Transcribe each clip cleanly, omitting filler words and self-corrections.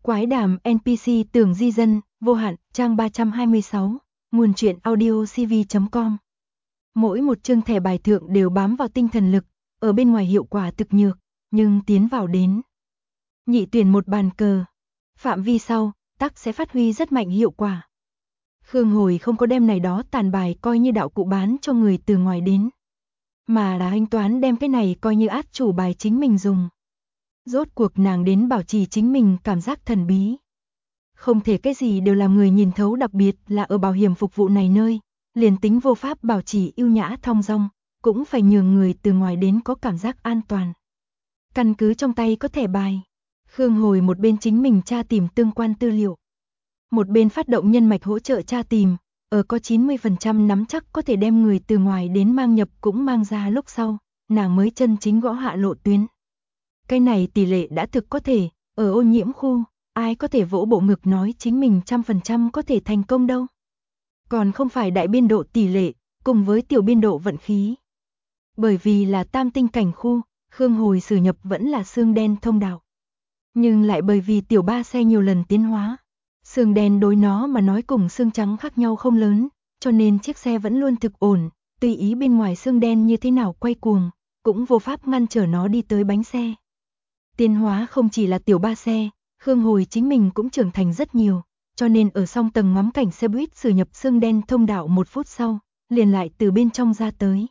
Quái đàm NPC tưởng di dân, vô hạn, trang 326, nguồn truyện audio cv.com. Mỗi một chương thẻ bài thượng đều bám vào tinh thần lực, ở bên ngoài hiệu quả thực nhược, nhưng tiến vào đến. Nhị tuyển một bàn cờ. Phạm vi sau, tắc sẽ phát huy rất mạnh hiệu quả. Khương Hồi không có đem này đó tàn bài coi như đạo cụ bán cho người từ ngoài đến. Mà là anh toán đem cái này coi như át chủ bài chính mình dùng. Rốt cuộc nàng đến bảo trì chính mình cảm giác thần bí. Không thể cái gì đều làm người nhìn thấu, đặc biệt là ở bảo hiểm phục vụ này nơi, liền tính vô pháp bảo trì ưu nhã thong dong, cũng phải nhường người từ ngoài đến có cảm giác an toàn. Căn cứ trong tay có thẻ bài, Khương Hồi một bên chính mình tra tìm tương quan tư liệu, một bên phát động nhân mạch hỗ trợ tra tìm, ở có 90% nắm chắc có thể đem người từ ngoài đến mang nhập cũng mang ra lúc sau, nàng mới chân chính gõ hạ lộ tuyến. Cái này tỷ lệ đã thực có thể, ở ô nhiễm khu, ai có thể vỗ bộ ngực nói chính mình 100% có thể thành công đâu. Còn không phải đại biên độ tỷ lệ, cùng với tiểu biên độ vận khí. Bởi vì là tam tinh cảnh khu, Khương Hồi sử nhập vẫn là xương đen thông đạo. Nhưng lại bởi vì tiểu ba xe nhiều lần tiến hóa, xương đen đối nó mà nói cùng xương trắng khác nhau không lớn, cho nên chiếc xe vẫn luôn thực ổn, tùy ý bên ngoài xương đen như thế nào quay cuồng, cũng vô pháp ngăn trở nó đi tới bánh xe. Tiến hóa không chỉ là tiểu ba xe, Khương Hồi chính mình cũng trưởng thành rất nhiều, cho nên ở song tầng ngắm cảnh xe buýt sử nhập xương đen thông đạo 1 phút sau, liền lại từ bên trong ra tới.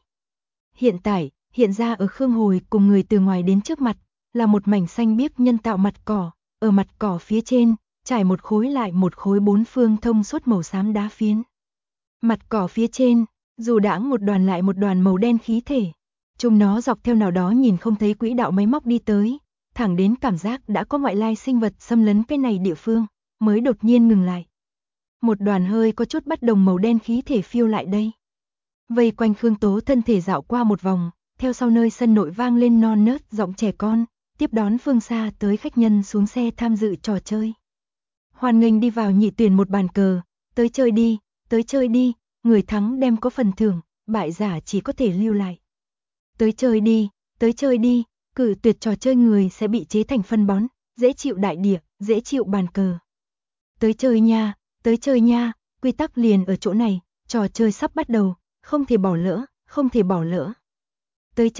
Hiện ra ở Khương Hồi cùng người từ ngoài đến trước mặt, là một mảnh xanh biếc nhân tạo mặt cỏ, ở mặt cỏ phía trên, trải một khối lại một khối 4 phương thông suốt màu xám đá phiến. Mặt cỏ phía trên, dù đãng một đoàn lại một đoàn màu đen khí thể, chúng nó dọc theo nào đó nhìn không thấy quỹ đạo máy móc đi tới, thẳng đến cảm giác đã có ngoại lai sinh vật xâm lấn cái này địa phương, mới đột nhiên ngừng lại. Một đoàn hơi có chút bất đồng màu đen khí thể phiêu lại đây. Vây quanh Khương Tố thân thể dạo qua một vòng, theo sau nơi sân nội vang lên non nớt giọng trẻ con, tiếp đón phương xa tới khách nhân xuống xe tham dự trò chơi. Hoan nghênh đi vào nhị tuyển một bàn cờ, tới chơi đi, người thắng đem có phần thưởng, bại giả chỉ có thể lưu lại. Tới chơi đi, cử tuyệt trò chơi người sẽ bị chế thành phân bón, dễ chịu đại địa, dễ chịu bàn cờ. Tới chơi nha, quy tắc liền ở chỗ này, trò chơi sắp bắt đầu, không thể bỏ lỡ. Tới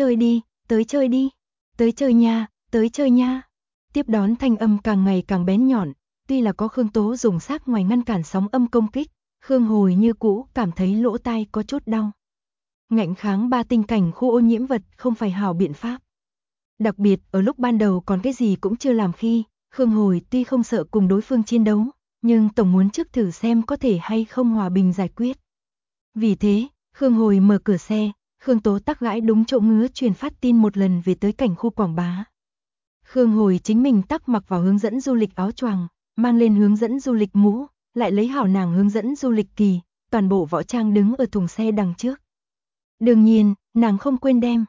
chơi nha. Tiếp đón thanh âm càng ngày càng bén nhọn, tuy là có Khương Tố dùng xác ngoài ngăn cản sóng âm công kích, Khương Hồi như cũ cảm thấy lỗ tai có chút đau. Ngạnh kháng 3 tinh cảnh khu ô nhiễm vật không phải hảo biện pháp. Đặc biệt ở lúc ban đầu còn cái gì cũng chưa làm khi, Khương Hồi tuy không sợ cùng đối phương chiến đấu, nhưng tổng muốn trước thử xem có thể hay không hòa bình giải quyết. Vì thế, Khương Hồi mở cửa xe, Khương Tố tắc gãi đúng chỗ ngứa truyền phát tin một lần về tới cảnh khu quảng bá. Khương Hồi chính mình tắc mặc vào hướng dẫn du lịch áo choàng, mang lên hướng dẫn du lịch mũ, lại lấy hảo nàng hướng dẫn du lịch kỳ, toàn bộ võ trang đứng ở thùng xe đằng trước. Đương nhiên, nàng không quên đem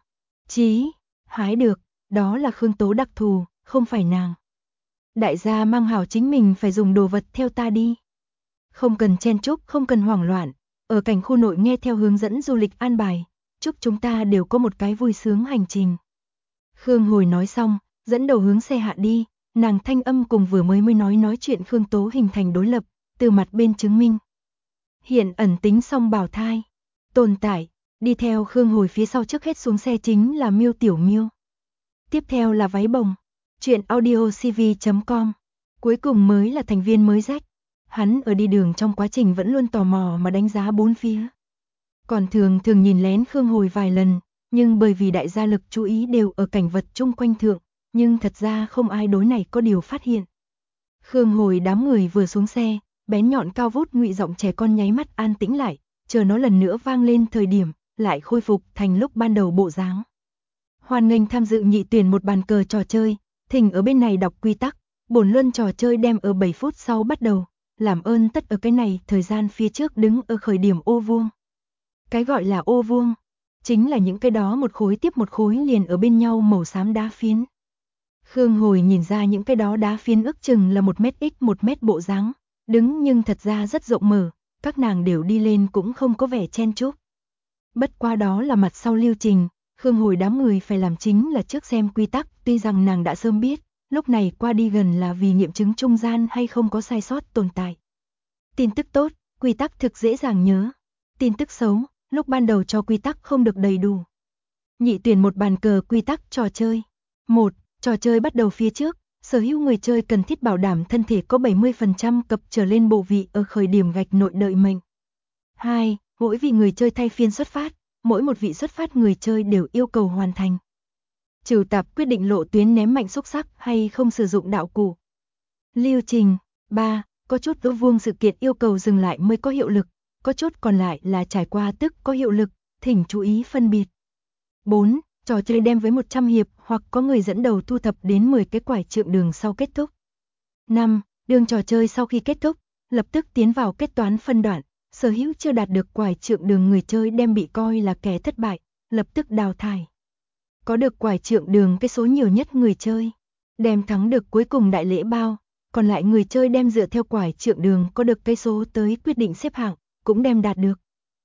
hái được, đó là Khương Tố đặc thù, không phải nàng. Đại gia mang hảo chính mình phải dùng đồ vật theo ta đi. Không cần chen chúc, không cần hoảng loạn, ở cảnh khu nội nghe theo hướng dẫn du lịch an bài, chúc chúng ta đều có một cái vui sướng hành trình. Khương Hồi nói xong, dẫn đầu hướng xe hạ đi, nàng thanh âm cùng vừa mới nói chuyện Khương Tố hình thành đối lập, từ mặt bên chứng minh. Hiện ẩn tính song bảo thai, tồn tại, đi theo Khương Hồi phía sau trước hết xuống xe chính là Miêu Tiểu Miêu. Tiếp theo là váy bồng, chuyện audio cv.com, cuối cùng mới là thành viên mới Rách. Hắn ở đi đường trong quá trình vẫn luôn tò mò mà đánh giá bốn phía. Còn thường nhìn lén Khương Hồi vài lần, nhưng bởi vì đại gia lực chú ý đều ở cảnh vật chung quanh thượng, nhưng thật ra không ai đối này có điều phát hiện. Khương Hồi đám người vừa xuống xe, bén nhọn cao vút ngụy giọng trẻ con nháy mắt an tĩnh lại, chờ nó lần nữa vang lên thời điểm, lại khôi phục thành lúc ban đầu bộ dáng. Hoan nghênh tham dự nhị tuyển một bàn cờ trò chơi, thỉnh ở bên này đọc quy tắc, bổn luân trò chơi đem ở 7 phút sau bắt đầu, làm ơn tất ở cái này thời gian phía trước đứng ở khởi điểm ô vuông. Cái gọi là ô vuông, chính là những cái đó một khối tiếp một khối liền ở bên nhau màu xám đá phiến. Khương Hồi nhìn ra những cái đó đá phiến ước chừng là 1 mét x 1 mét bộ dáng, đứng nhưng thật ra rất rộng mở, các nàng đều đi lên cũng không có vẻ chen chúc. Bất qua đó là mặt sau lưu trình, Khương Hồi đám người phải làm chính là trước xem quy tắc, tuy rằng nàng đã sớm biết, lúc này qua đi gần là vì nghiệm chứng trung gian hay không có sai sót tồn tại. Tin tức tốt, quy tắc thực dễ dàng nhớ. Tin tức xấu, lúc ban đầu cho quy tắc không được đầy đủ. Nhị tuyển một bàn cờ quy tắc trò chơi. 1. Trò chơi bắt đầu phía trước, sở hữu người chơi cần thiết bảo đảm thân thể có 70% cập trở lên bộ vị ở khởi điểm gạch nội đợi mệnh. 2. Mỗi vị người chơi thay phiên xuất phát, mỗi một vị xuất phát người chơi đều yêu cầu hoàn thành. Trừ tạp quyết định lộ tuyến ném mạnh xúc sắc hay không sử dụng đạo cụ. Lưu trình. 3. Có chút đỗ vuông sự kiện yêu cầu dừng lại mới có hiệu lực, có chút còn lại là trải qua tức có hiệu lực, thỉnh chú ý phân biệt. 4. Trò chơi đem với 100 hiệp hoặc có người dẫn đầu thu thập đến 10 cái quải trượng đường sau kết thúc. 5. Đường trò chơi sau khi kết thúc, lập tức tiến vào kết toán phân đoạn, sở hữu chưa đạt được quải trượng đường người chơi đem bị coi là kẻ thất bại, lập tức đào thải. Có được quải trượng đường cái số nhiều nhất người chơi, đem thắng được cuối cùng đại lễ bao, còn lại người chơi đem dựa theo quải trượng đường có được cái số tới quyết định xếp hạng, cũng đem đạt được.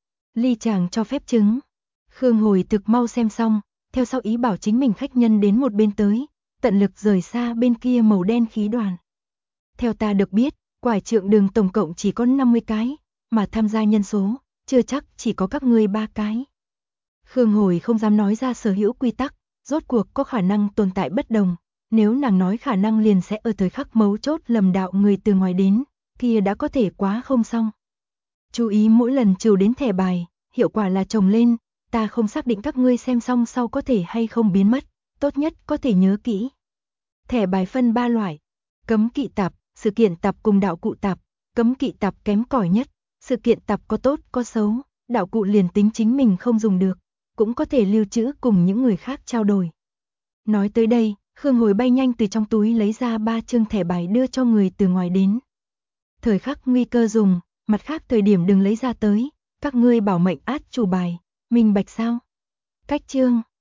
Ly chàng cho phép chứng. Khương Hồi thực mau xem xong, theo sau ý bảo chính mình khách nhân đến một bên tới, tận lực rời xa bên kia màu đen khí đoàn. Theo ta được biết, quải trượng đường tổng cộng chỉ có 50 cái, mà tham gia nhân số, chưa chắc chỉ có các ngươi 3 cái. Khương Hồi không dám nói ra sở hữu quy tắc, rốt cuộc có khả năng tồn tại bất đồng, nếu nàng nói khả năng liền sẽ ở thời khắc mấu chốt lầm đạo người từ ngoài đến, kia đã có thể quá không xong. Chú ý mỗi lần trừ đến thẻ bài, hiệu quả là chồng lên, ta không xác định các ngươi xem xong sau có thể hay không biến mất, tốt nhất có thể nhớ kỹ. Thẻ bài phân 3 loại, cấm kỵ tạp, sự kiện tạp cùng đạo cụ tạp, cấm kỵ tạp kém cỏi nhất, sự kiện tạp có tốt có xấu, đạo cụ liền tính chính mình không dùng được, cũng có thể lưu trữ cùng những người khác trao đổi. Nói tới đây, Khương Hồi bay nhanh từ trong túi lấy ra 3 chương thẻ bài đưa cho người từ ngoài đến. Thời khắc nguy cơ dùng, mặt khác thời điểm đừng lấy ra tới, các ngươi bảo mệnh át chủ bài, minh bạch sao? Cách chương